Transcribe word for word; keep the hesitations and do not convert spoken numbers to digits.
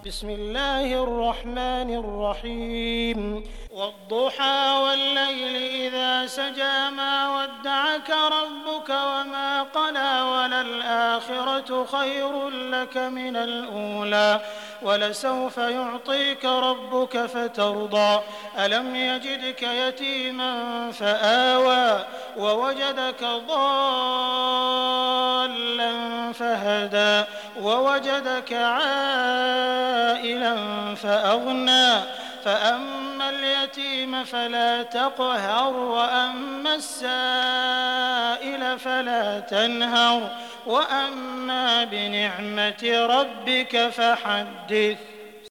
بسم الله الرحمن الرحيم والضحى والليل إذا سجى ما ودعك ربك وما قلى وللآخرة خير لك من الأولى ولسوف يعطيك ربك فترضى ألم يجدك يتيما فآوى ووجدك ضالا فهدى ووجدك عائلا فأغنى فأما اليتيم فلا تقهر وأما السائل فلا تنهر وأما بنعمة ربك فحدث.